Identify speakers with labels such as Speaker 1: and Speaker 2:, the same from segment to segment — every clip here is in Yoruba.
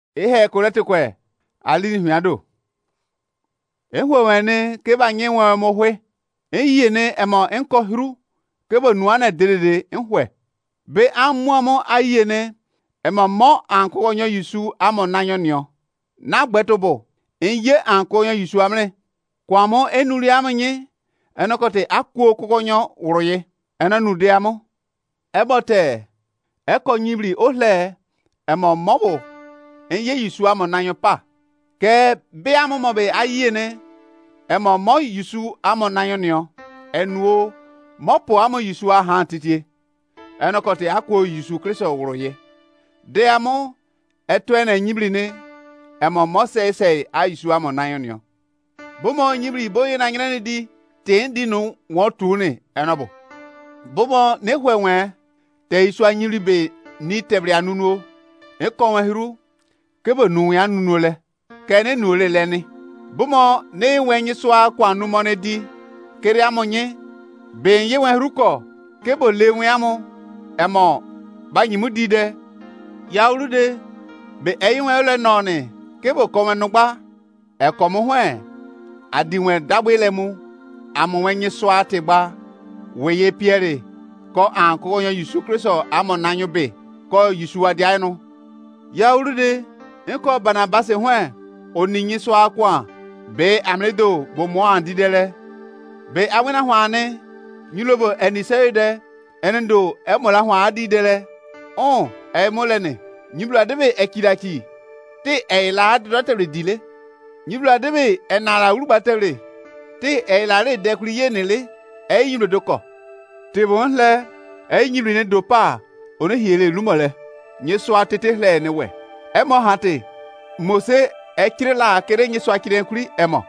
Speaker 1: Ihe kolete kwe ali hwiado. Ehwe wene ke ba nye nwe mo hwe. Eyi ne emo enko hru ke bo nuana dedede nhwe. Be amuamo ayi ne emo mo anko onyo Yusu amo nanyo nyo. Na gbetobo enye anko onyo Yusu amne. Kwamo enuri amenye enokote akwo kokonyo uroye. Enanude amo. Ebote eko nyibri ohle emo mobo enye Yusu amo nanyo pa. Ke be amo mobe ayi ne emo mo Yusu amo nanyo nyo. Enuo mopo amo Yusu aha titie. Enokote akwo Yusu Kristo uroye. De amo eto ene nyibri ne emo mo se a Yusu amo nanyo nyo. Bomo nyibri boye na nyene di tendi no wotu ne enobo. Bomo ne hwenwe te Yusu anyiri be ni tebre anunuo. Ekon hiru kebo nu ya nunule. Kene nule leni. Bomo ne wenyi swa kwa numo ne di kere amonye be ye wen ruko kebo lewe amo emo banyimu dide yaulude be eyiwen le noni kebo komenugba ekomu hwe adiwen dagbelemu amonwenyi swa tegba weye piere ko anko onyo Yusu Kristo amo nanyo be ko Yusu adiano yaulude nko Barnabas hwe oninyi swa kwa be amredo bo mo andidele be awena hwane nyulobo enisede enendo emola hwa adidele emolene nyibla debe ekidaki te eila dotere dile nyibla debe enara urubatere te eila re dekriye nele eyindo doko te bonle eyinyibri ne dopa one hiele lumole nyeso atete hle ne we emo hate Mose ekirela kere nyeso akire nkuri emo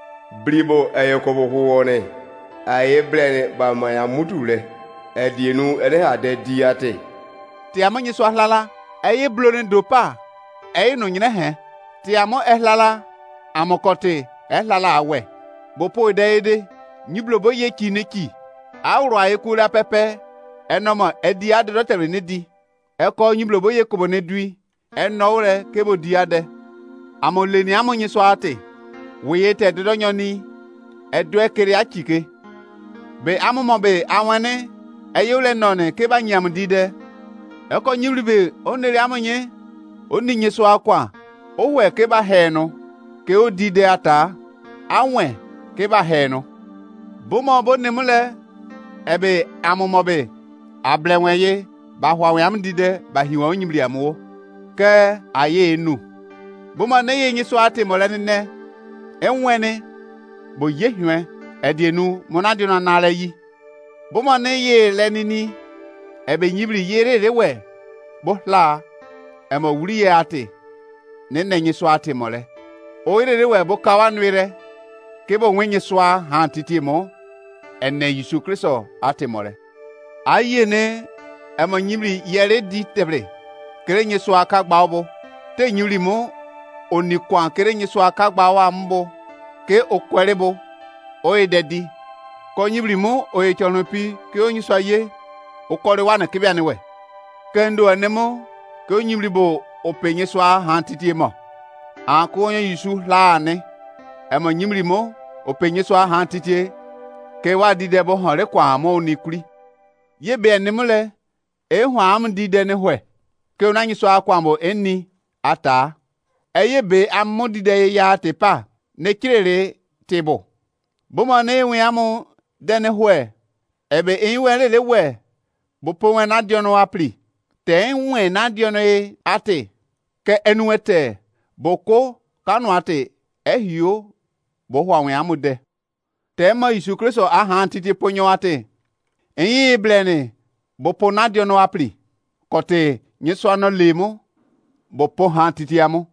Speaker 2: Bribo eyokobo huwone aye blene ba maya mutule edienu ene ade diate
Speaker 1: ti amo nyeso ahlala eye blone dopa eye no nyine he ti amo ehlala amokote ehlala awe bopo deede nyiblo boye kineki awro aye kula pepe enomo edi ade dotere ne di eko nyiblo boye kobo ne dui enowre kebo di ade amo leni amo nyeso ate weye te dodonyo ni edo ekere achike be amomo be awene eyule none ke ba nyam dide eko nyiribe onere amonye oni nyeso akwa owe ke ba he no ke odide ata anwe ke ba he no bomo bo nemule ebe amomo be ablenweye ba hwawe am dide ba hiwa onyimri amwo ke aye enu bomo ne ye nyeso ate molene ne enwene bo yehwe edienu monadi na nale yi bomo ne ye lenini ebe nyibri yere rewe bo hla emo wuri ye ate ne nyeso ate mole o yere rewe bo kawanwire ke bo nwenye swa ha titi mo enne Yusu Kristo ate mole aye ne emo nyibri yere di tebre kere nyeso aka gba obo te nyibri mo onikwan kere nyeso aka gba wa mbo ke okwerebo oye dedi ko nyibri mo oye chonopi ke onyiso aye okore wana kebia ne we kendo anemo ke nyibri bo openye swa han titi mo anko onyo Yusu laane emo nyibri mo openye swa han titi ke wadi debo hore kwa mo onikuri ye be anemule ehwa am dide ne hwe ke onanyi swa kwa mo eni ata eye be amodide ya tepa ne kirere tebo bomo ne enwe amu dene hwe ebe enwe le we bopo we na diono apri te enwe na diono ate ke enuete boko kanu ate ehio bo hwa we amude te ma Yusu Kristo aha titi ponyo ate enyi blene bopo na diono apri kote nyeso ano lemo bopo ha titi amu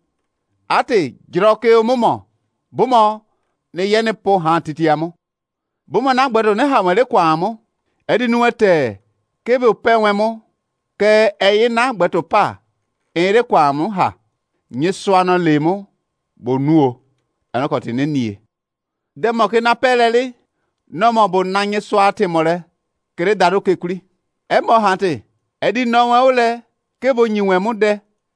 Speaker 1: ate jiroke omomo bomo ne yene po ha titi amu bomo na gbado ne ha wele kwa amu edi nuwete kebe openwe mu ke eyi na gbeto pa ere kwa amu ha nyeso ano lemo bonuo anokoti ne nie demo ke na pelele no mo bo na nyeso ate mole kere daro kekuri emo hante edi no we ole kebo nyiwe mu de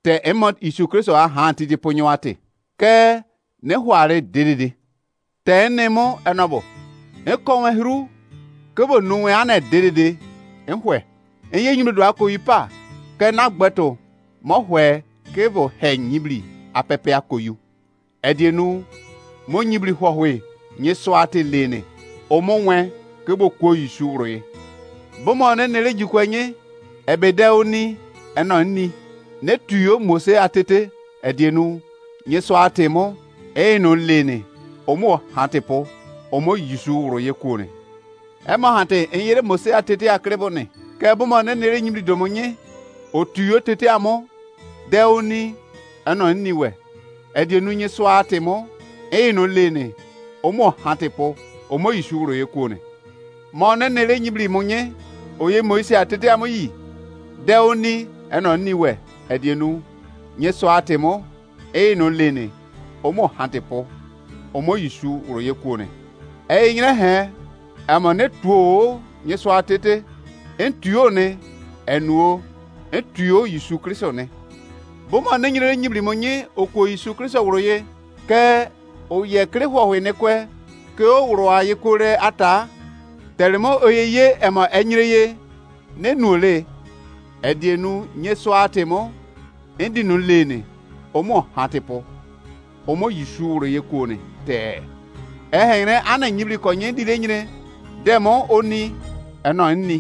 Speaker 1: te emot Isu Kristo a han titi ponyawate ke ne hware dedede te ne mo enobo e konwe hru ke bo nuwe ane dedede enhwe enye nyimdo do akoyipa ke na gbeto mo hwe ke bo he nyibli apepe akoyu edienu mo nyibli hwohwe nye swate lene omonwe ke bo ko Isu roye bo mo ne nele jikwenye ebedeoni eno ni ne tuyo Mose atete edienu nye swate mo no lene omo hatepo omo Isu roye kone ema hante enyere Mose atete akrebone ke bo mo ne nele nyibli domonye otuyo tete amo deoni eno niwe edienu nye swate mo no lene omo hatepo omo Isu roye kone mo ne nele nyibli monye oye Moise atete amo yi deoni eno niwe edienu nye swate mo no lene omo hatepo omo Isu roye kone nyine he amo ne tuo nye swatete entuo ne enuo entuo Isu Kristo ne bomo ne nyire nyibli monye okwo Isu Kristo roye ke oye kre hwo ne kwe ke o woro aye kore ata telemo oyeye ema enyireye ne nuole edienu nye swate mo endi nu lene omo hatepo omo Isu roye kone te ehene ana nyibli konye ndile nyine demo oni eno nni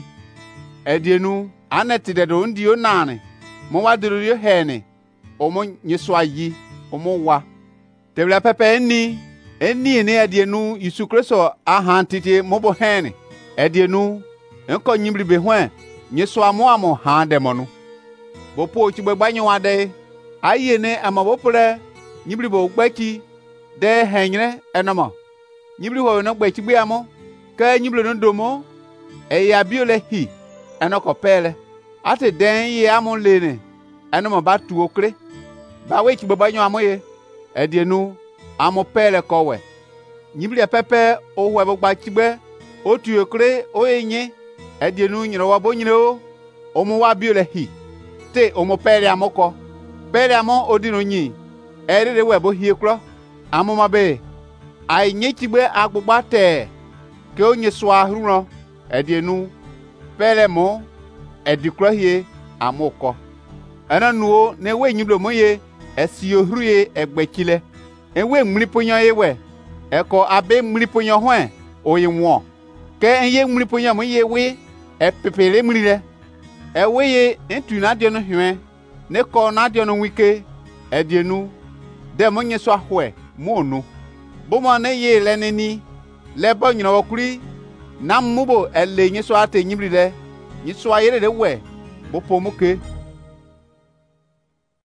Speaker 1: edienu ana tidedo ndio nane mo wadiro yo hene omo nyeswa yi omo wa tebla pepe ni eni ne edienu Isu Kristo ahan titi mobo hene edienu enko nyibli be hwan nyeswa mo amo han demonu bo po chigbe gbanyo wade ayene amabopre nyibli bo gbaki de henyre enoma nyibli ho no gba chigbe amo ka nyibli no domo ya biole hi enoko pele ate den ye amo lene enoma ba tuokre ba we chigbe gbanyo amoye edienu amo pele kowe nyibli pepe o hwe bo gba chigbe o tuokre o enye edienu nyiro wa bo nyiro o mo wa biole hi te o mo pele amoko pele amo odino nyi erere we bo hie kro amo mabe ai nye chigbe agbugba te ke onye swa hruno edienu pele mo edikro hie amoko ananuo ne we nyiblo moye esi ohruye egbechile enwe mriponyo yewe eko abe mriponyo hwan oyinwo ke enye mriponyo moye we epepele mrile eweye entu na de no hwe ne ko na de no wike edienu de monye so ahwe monu bomo ne ye leneni lebo nyina wakuri na mubo elenye so ate nyibrile nyi so ayere de we bopo muke